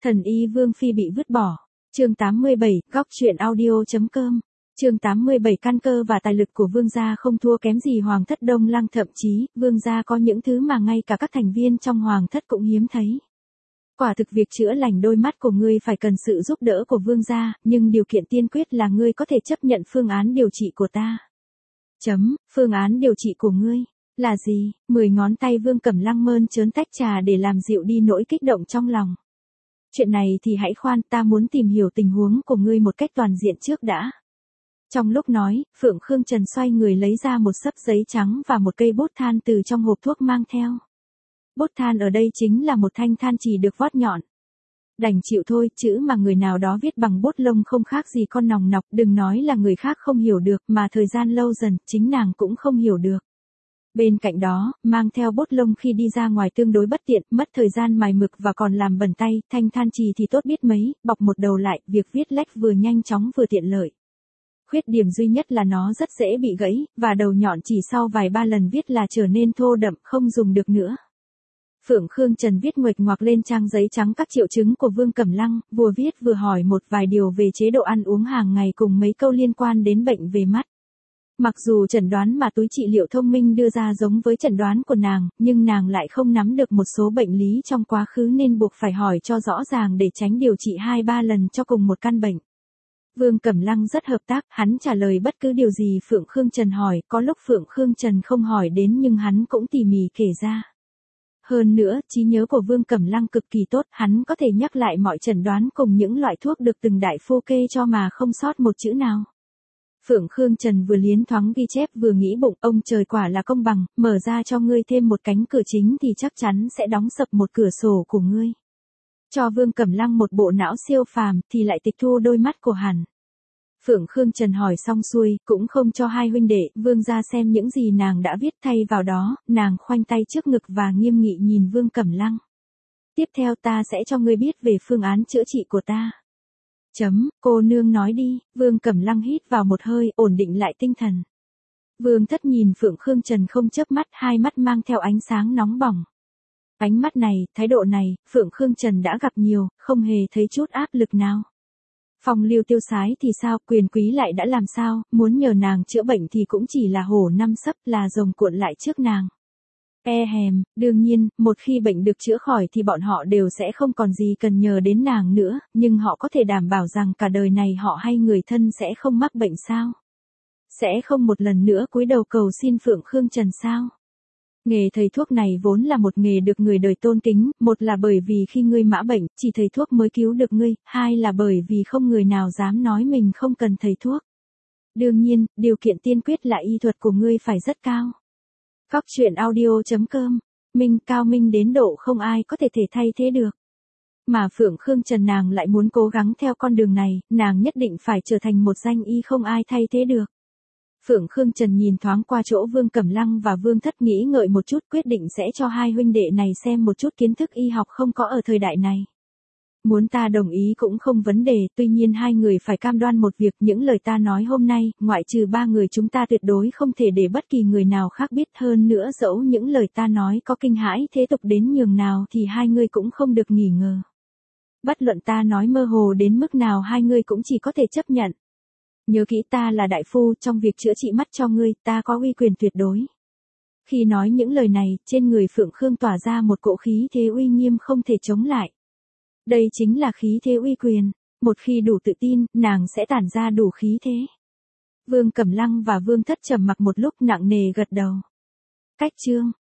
Thần y Vương Phi bị vứt bỏ. Chương 87, góc truyện audio.com. Chương 87, căn cơ và tài lực của vương gia không thua kém gì hoàng thất Đông Lăng, thậm chí, vương gia có những thứ mà ngay cả các thành viên trong hoàng thất cũng hiếm thấy. Quả thực việc chữa lành đôi mắt của ngươi phải cần sự giúp đỡ của vương gia, nhưng điều kiện tiên quyết là ngươi có thể chấp nhận phương án điều trị của ta. Phương án điều trị của ngươi là gì? 10 ngón tay Vương Cẩm Lăng mơn trớn tách trà để làm dịu đi nỗi kích động trong lòng. Chuyện này thì hãy khoan, ta muốn tìm hiểu tình huống của ngươi một cách toàn diện trước đã. Trong lúc nói, Phượng Khương Trần xoay người lấy ra một xấp giấy trắng và một cây bút than từ trong hộp thuốc mang theo. Bút than ở đây chính là một thanh than chỉ được vót nhọn. Đành chịu thôi, chữ mà người nào đó viết bằng bút lông không khác gì con nòng nọc, đừng nói là người khác không hiểu được, mà thời gian lâu dần, chính nàng cũng không hiểu được. Bên cạnh đó, mang theo bút lông khi đi ra ngoài tương đối bất tiện, mất thời gian mài mực và còn làm bẩn tay, thanh than chì thì tốt biết mấy, bọc một đầu lại, việc viết lách vừa nhanh chóng vừa tiện lợi. Khuyết điểm duy nhất là nó rất dễ bị gãy, và đầu nhọn chỉ sau vài ba lần viết là trở nên thô đậm, không dùng được nữa. Phượng Khương Trần viết nguệch ngoạc lên trang giấy trắng các triệu chứng của Vương Cẩm Lăng, vừa viết vừa hỏi một vài điều về chế độ ăn uống hàng ngày cùng mấy câu liên quan đến bệnh về mắt. Mặc dù chẩn đoán mà túi trị liệu thông minh đưa ra giống với chẩn đoán của nàng, nhưng nàng lại không nắm được một số bệnh lý trong quá khứ nên buộc phải hỏi cho rõ ràng để tránh điều trị 2-3 lần cho cùng một căn bệnh. Vương Cẩm Lăng rất hợp tác, hắn trả lời bất cứ điều gì Phượng Khương Trần hỏi, có lúc Phượng Khương Trần không hỏi đến nhưng hắn cũng tỉ mỉ kể ra. Hơn nữa, trí nhớ của Vương Cẩm Lăng cực kỳ tốt, hắn có thể nhắc lại mọi chẩn đoán cùng những loại thuốc được từng đại phu kê cho mà không sót một chữ nào. Phượng Khương Trần vừa liến thoáng ghi chép vừa nghĩ bụng, ông trời quả là công bằng, mở ra cho ngươi thêm một cánh cửa chính thì chắc chắn sẽ đóng sập một cửa sổ của ngươi. Cho Vương Cẩm Lăng một bộ não siêu phàm thì lại tịch thu đôi mắt của hắn. Phượng Khương Trần hỏi xong xuôi, cũng không cho hai huynh đệ, Vương gia xem những gì nàng đã viết, thay vào đó, nàng khoanh tay trước ngực và nghiêm nghị nhìn Vương Cẩm Lăng. Tiếp theo ta sẽ cho ngươi biết về phương án chữa trị của ta. Cô nương nói đi, Vương Cẩm Lăng hít vào một hơi, ổn định lại tinh thần. Vương Thất nhìn Phượng Khương Trần không chớp mắt, hai mắt mang theo ánh sáng nóng bỏng. Ánh mắt này, thái độ này, Phượng Khương Trần đã gặp nhiều, không hề thấy chút áp lực nào. Phong Lưu tiêu sái thì sao, quyền quý lại đã làm sao, muốn nhờ nàng chữa bệnh thì cũng chỉ là hổ năm sấp, là rồng cuộn lại trước nàng. Đương nhiên, một khi bệnh được chữa khỏi thì bọn họ đều sẽ không còn gì cần nhờ đến nàng nữa, nhưng họ có thể đảm bảo rằng cả đời này họ hay người thân sẽ không mắc bệnh sao? Sẽ không một lần nữa cúi đầu cầu xin Phượng Khương Trần sao? Nghề thầy thuốc này vốn là một nghề được người đời tôn kính, một là bởi vì khi ngươi mã bệnh, chỉ thầy thuốc mới cứu được ngươi, hai là bởi vì không người nào dám nói mình không cần thầy thuốc. Đương nhiên, điều kiện tiên quyết là y thuật của ngươi phải rất cao. Góc truyện audio.com, cao minh đến độ không ai có thể thay thế được. Mà Phượng Khương Trần nàng lại muốn cố gắng theo con đường này, nàng nhất định phải trở thành một danh y không ai thay thế được. Phượng Khương Trần nhìn thoáng qua chỗ Vương Cẩm Lăng và Vương Thất nghĩ ngợi một chút, quyết định sẽ cho hai huynh đệ này xem một chút kiến thức y học không có ở thời đại này. Muốn ta đồng ý cũng không vấn đề, tuy nhiên hai người phải cam đoan một việc, những lời ta nói hôm nay, ngoại trừ ba người chúng ta tuyệt đối không thể để bất kỳ người nào khác biết, hơn nữa dẫu những lời ta nói có kinh hãi thế tục đến nhường nào thì hai người cũng không được nghỉ ngờ. Bất luận ta nói mơ hồ đến mức nào hai người cũng chỉ có thể chấp nhận. Nhớ kỹ ta là đại phu, trong việc chữa trị mắt cho ngươi, ta có uy quyền tuyệt đối. Khi nói những lời này, trên người Phượng Khương tỏa ra một cỗ khí thế uy nghiêm không thể chống lại. Đây chính là khí thế uy quyền, một khi đủ tự tin, nàng sẽ tản ra đủ khí thế. Vương Cẩm Lăng và Vương Thất trầm mặc một lúc nặng nề gật đầu. Cách chương